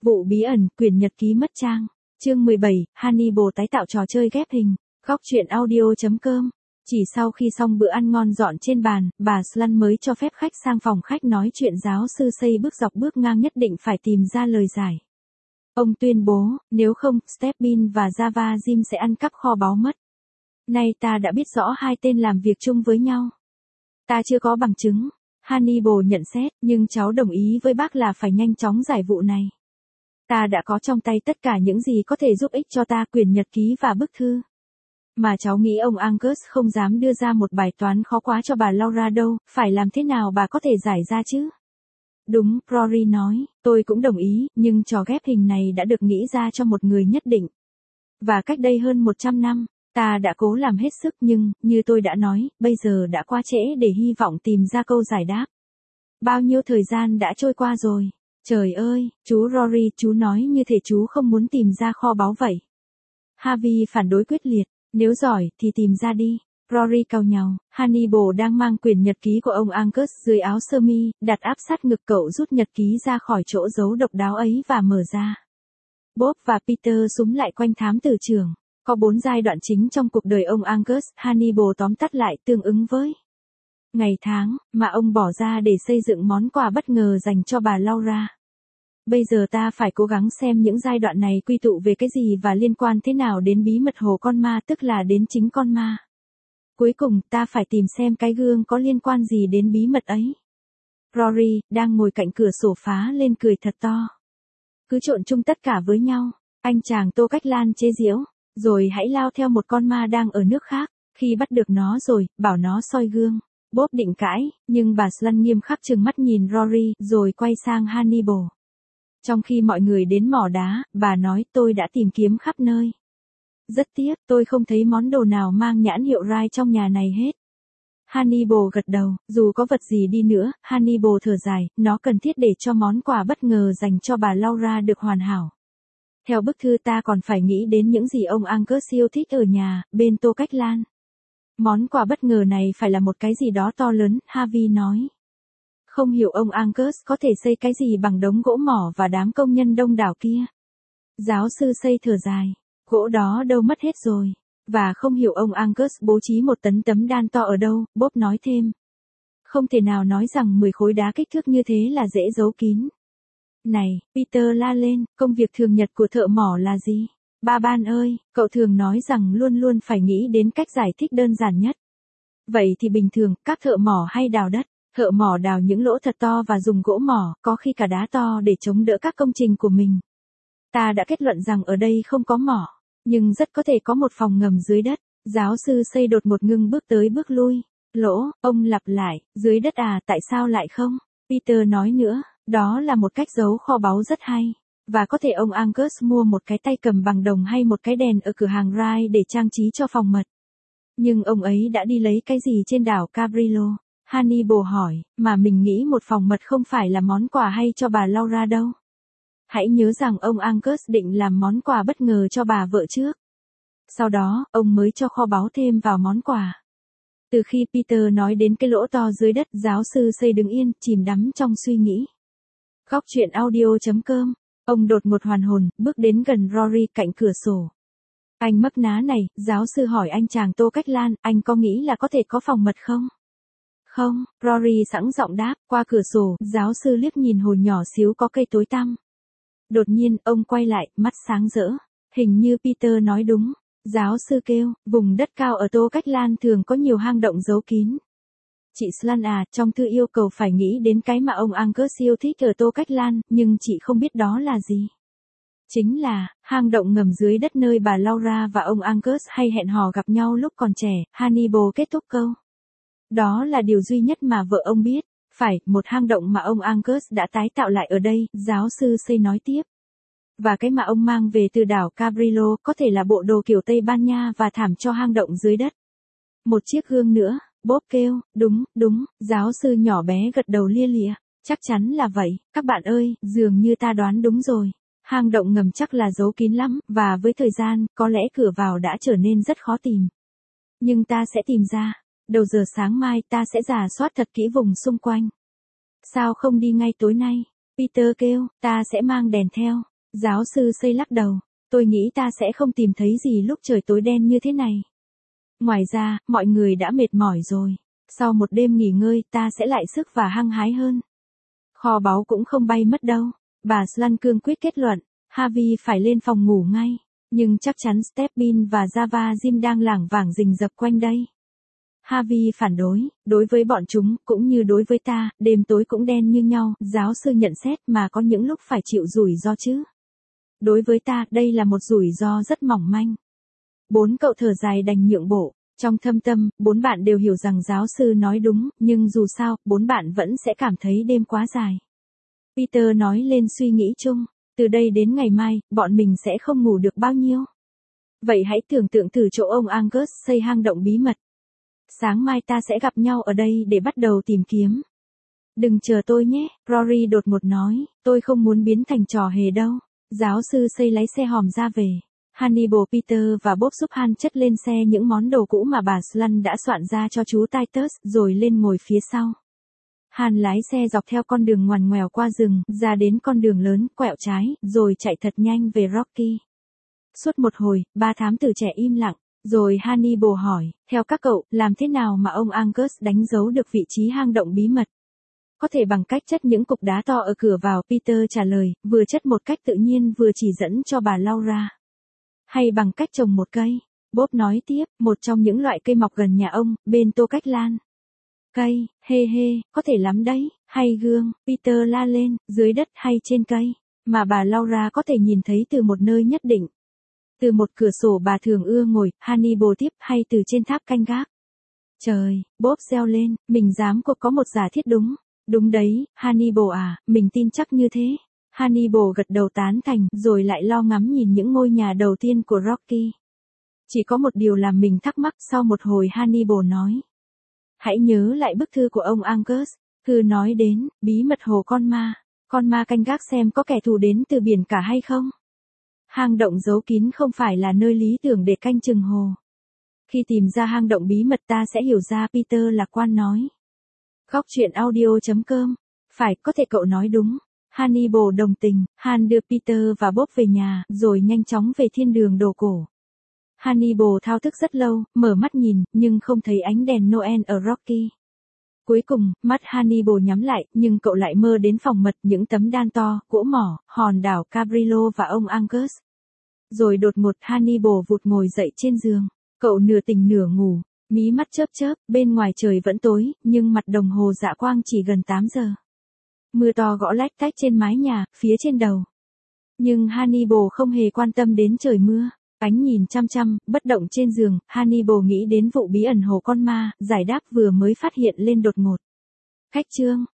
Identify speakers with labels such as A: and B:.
A: Vụ bí ẩn, quyển nhật ký mất trang. Chương 17, Hannibal tái tạo trò chơi ghép hình. Góc truyện audio.com. Chỉ sau khi xong bữa ăn ngon dọn trên bàn, bà Slan mới cho phép khách sang phòng khách nói chuyện. Giáo sư xây bước dọc bước ngang nhất định phải tìm ra lời giải. Ông tuyên bố, nếu không, Stepin và Java Jim sẽ ăn cắp kho báu mất. Nay ta đã biết rõ hai tên làm việc chung với nhau. Ta chưa có bằng chứng. Hannibal nhận xét, nhưng cháu đồng ý với bác là phải nhanh chóng giải vụ này. Ta đã có trong tay tất cả những gì có thể giúp ích cho ta, quyển nhật ký và bức thư. Mà cháu nghĩ ông Angus không dám đưa ra một bài toán khó quá cho bà Laura đâu, phải làm thế nào bà có thể giải ra chứ? Đúng, Rory nói, tôi cũng đồng ý, nhưng trò ghép hình này đã được nghĩ ra cho một người nhất định. Và cách đây hơn 100 năm, ta đã cố làm hết sức nhưng, như tôi đã nói, bây giờ đã quá trễ để hy vọng tìm ra câu giải đáp. Bao nhiêu thời gian đã trôi qua rồi? Trời ơi, chú Rory, chú nói như thể chú không muốn tìm ra kho báu vậy. Harvey phản đối quyết liệt, nếu giỏi thì tìm ra đi. Rory cau nhàu, Hannibal đang mang quyển nhật ký của ông Angus dưới áo sơ mi, đặt áp sát ngực cậu rút nhật ký ra khỏi chỗ giấu độc đáo ấy và mở ra. Bob và Peter súm lại quanh thám tử trưởng. Có 4 giai đoạn chính trong cuộc đời ông Angus, Hannibal tóm tắt lại tương ứng với ngày tháng mà ông bỏ ra để xây dựng món quà bất ngờ dành cho bà Laura. Bây giờ ta phải cố gắng xem những giai đoạn này quy tụ về cái gì và liên quan thế nào đến bí mật hồ con ma, tức là đến chính con ma. Cuối cùng, ta phải tìm xem cái gương có liên quan gì đến bí mật ấy. Rory, đang ngồi cạnh cửa sổ phá lên cười thật to. Cứ trộn chung tất cả với nhau, anh chàng Tô Cách Lan chế giễu, rồi hãy lao theo một con ma đang ở nước khác, khi bắt được nó rồi, bảo nó soi gương. Bob định cãi, nhưng bà Slan nghiêm khắc trừng mắt nhìn Rory, rồi quay sang Hannibal. Trong khi mọi người đến mỏ đá, bà nói, tôi đã tìm kiếm khắp nơi. Rất tiếc, tôi không thấy món đồ nào mang nhãn hiệu Rai trong nhà này hết. Hannibal gật đầu, dù có vật gì đi nữa, Hannibal thở dài, nó cần thiết để cho món quà bất ngờ dành cho bà Laura được hoàn hảo. Theo bức thư ta còn phải nghĩ đến những gì ông Angus yêu thích ở nhà, bên Tô Cách Lan. Món quà bất ngờ này phải là một cái gì đó to lớn, Harvey nói. Không hiểu ông Angus có thể xây cái gì bằng đống gỗ mỏ và đám công nhân đông đảo kia. Giáo sư xây thở dài, gỗ đó đâu mất hết rồi. Và không hiểu ông Angus bố trí một tấm đan to ở đâu, Bob nói thêm. Không thể nào nói rằng 10 khối đá kích thước như thế là dễ giấu kín. Này, Peter la lên, công việc thường nhật của thợ mỏ là gì? Ba Ban ơi, cậu thường nói rằng luôn luôn phải nghĩ đến cách giải thích đơn giản nhất. Vậy thì bình thường, các thợ mỏ hay đào đất, thợ mỏ đào những lỗ thật to và dùng gỗ mỏ, có khi cả đá to để chống đỡ các công trình của mình. Ta đã kết luận rằng ở đây không có mỏ, nhưng rất có thể có một phòng ngầm dưới đất. Giáo sư xây đột một ngưng bước tới bước lui. Lỗ, ông lặp lại, dưới đất à, tại sao lại không? Peter nói nữa, đó là một cách giấu kho báu rất hay. Và có thể ông Angus mua một cái tay cầm bằng đồng hay một cái đèn ở cửa hàng Rai để trang trí cho phòng mật. Nhưng ông ấy đã đi lấy cái gì trên đảo Cabrillo? Hannibal hỏi, mà mình nghĩ một phòng mật không phải là món quà hay cho bà Laura đâu. Hãy nhớ rằng ông Angus định làm món quà bất ngờ cho bà vợ trước. Sau đó, ông mới cho kho báu thêm vào món quà. Từ khi Peter nói đến cái lỗ to dưới đất, giáo sư xây đứng yên, chìm đắm trong suy nghĩ. Góc truyện audio.com. Ông đột ngột hoàn hồn, bước đến gần Rory cạnh cửa sổ. Anh mấp ná này, giáo sư hỏi anh chàng Tô Cách Lan, anh có nghĩ là có thể có phòng mật không? Không, Rory sẵn giọng đáp, qua cửa sổ, giáo sư liếc nhìn hồ nhỏ xíu có cây tối tăm. Đột nhiên, ông quay lại, mắt sáng rỡ. Hình như Peter nói đúng. Giáo sư kêu, vùng đất cao ở Tô Cách Lan thường có nhiều hang động giấu kín. Chị Slan à, trong thư yêu cầu phải nghĩ đến cái mà ông Angus yêu thích ở Tô Cách Lan, nhưng chị không biết đó là gì. Chính là, hang động ngầm dưới đất nơi bà Laura và ông Angus hay hẹn hò gặp nhau lúc còn trẻ, Hannibal kết thúc câu. Đó là điều duy nhất mà vợ ông biết. Phải, một hang động mà ông Angus đã tái tạo lại ở đây, giáo sư xây nói tiếp. Và cái mà ông mang về từ đảo Cabrillo có thể là bộ đồ kiểu Tây Ban Nha và thảm cho hang động dưới đất. Một chiếc gương nữa, Bob kêu, đúng, giáo sư nhỏ bé gật đầu lia lịa. Chắc chắn là vậy, các bạn ơi, dường như ta đoán đúng rồi. Hang động ngầm chắc là giấu kín lắm, và với thời gian, có lẽ cửa vào đã trở nên rất khó tìm. Nhưng ta sẽ tìm ra. Đầu giờ sáng mai ta sẽ rà soát thật kỹ vùng xung quanh. Sao không đi ngay tối nay? Peter kêu, ta sẽ mang đèn theo. Giáo sư xây lắc đầu. Tôi nghĩ ta sẽ không tìm thấy gì lúc trời tối đen như thế này. Ngoài ra, mọi người đã mệt mỏi rồi. Sau một đêm nghỉ ngơi, ta sẽ lại sức và hăng hái hơn. Kho báu cũng không bay mất đâu. Bà Slan cương quyết kết luận. Harvey phải lên phòng ngủ ngay. Nhưng chắc chắn Stepin và Java Jim đang lảng vảng rình rập quanh đây. Harvey phản đối, đối với bọn chúng, cũng như đối với ta, đêm tối cũng đen như nhau, giáo sư nhận xét mà có những lúc phải chịu rủi ro chứ. Đối với ta, đây là một rủi ro rất mỏng manh. 4 cậu thở dài đành nhượng bộ. Trong thâm tâm, 4 bạn đều hiểu rằng giáo sư nói đúng, nhưng dù sao, 4 bạn vẫn sẽ cảm thấy đêm quá dài. Peter nói lên suy nghĩ chung. Từ đây đến ngày mai, bọn mình sẽ không ngủ được bao nhiêu. Vậy hãy tưởng tượng thử chỗ ông Angus xây hang động bí mật. Sáng mai ta sẽ gặp nhau ở đây để bắt đầu tìm kiếm. Đừng chờ tôi nhé, Rory đột ngột nói, tôi không muốn biến thành trò hề đâu. Giáo sư xây lái xe hòm ra về. Hannibal, Peter và Bob giúp Han chất lên xe những món đồ cũ mà bà Slan đã soạn ra cho chú Titus, rồi lên ngồi phía sau. Han lái xe dọc theo con đường ngoằn ngoèo qua rừng, ra đến con đường lớn, quẹo trái, rồi chạy thật nhanh về Rocky. Suốt một hồi, 3 thám tử trẻ im lặng, rồi Hannibal hỏi, theo các cậu, làm thế nào mà ông Angus đánh dấu được vị trí hang động bí mật? Có thể bằng cách chất những cục đá to ở cửa vào, Peter trả lời, vừa chất một cách tự nhiên vừa chỉ dẫn cho bà Laura. Hay bằng cách trồng một cây? Bob nói tiếp, một trong những loại cây mọc gần nhà ông, bên tô cách lan. Cây, hê hê, có thể lắm đấy, hay gương, Peter la lên, dưới đất hay trên cây, mà bà Laura có thể nhìn thấy từ một nơi nhất định. Từ một cửa sổ bà thường ưa ngồi, Hannibal tiếp, hay từ trên tháp canh gác. Trời, Bob reo lên, mình dám cuộc có một giả thiết đúng. Đúng đấy, Hannibal à, mình tin chắc như thế. Hannibal gật đầu tán thành, rồi lại lo ngắm nhìn những ngôi nhà đầu tiên của Rocky. Chỉ có một điều làm mình thắc mắc, sau một hồi Hannibal nói. Hãy nhớ lại bức thư của ông Angus. Thư nói đến, bí mật hồ con ma canh gác xem có kẻ thù đến từ biển cả hay không. Hang động giấu kín không phải là nơi lý tưởng để canh chừng hồ. Khi tìm ra hang động bí mật ta sẽ hiểu ra, Peter lạc quan nói. Góc truyện audio.com. Phải, có thể cậu nói đúng. Hannibal đồng tình, Han đưa Peter và Bob về nhà, rồi nhanh chóng về thiên đường đồ cổ. Hannibal thao thức rất lâu, mở mắt nhìn, nhưng không thấy ánh đèn Noel ở Rocky. Cuối cùng, mắt Hannibal nhắm lại, nhưng cậu lại mơ đến phòng mật, những tấm đan to, cỗ mỏ, hòn đảo Cabrillo và ông Angus. Rồi đột ngột Hannibal vụt ngồi dậy trên giường. Cậu nửa tỉnh nửa ngủ, mí mắt chớp chớp, bên ngoài trời vẫn tối, nhưng mặt đồng hồ dạ quang chỉ gần 8 giờ. Mưa to gõ lách tách trên mái nhà, phía trên đầu. Nhưng Hannibal không hề quan tâm đến trời mưa. Ánh nhìn chăm chăm, bất động trên giường, Hannibal nghĩ đến vụ bí ẩn hồ con ma, giải đáp vừa mới phát hiện lên đột ngột. Khách chương.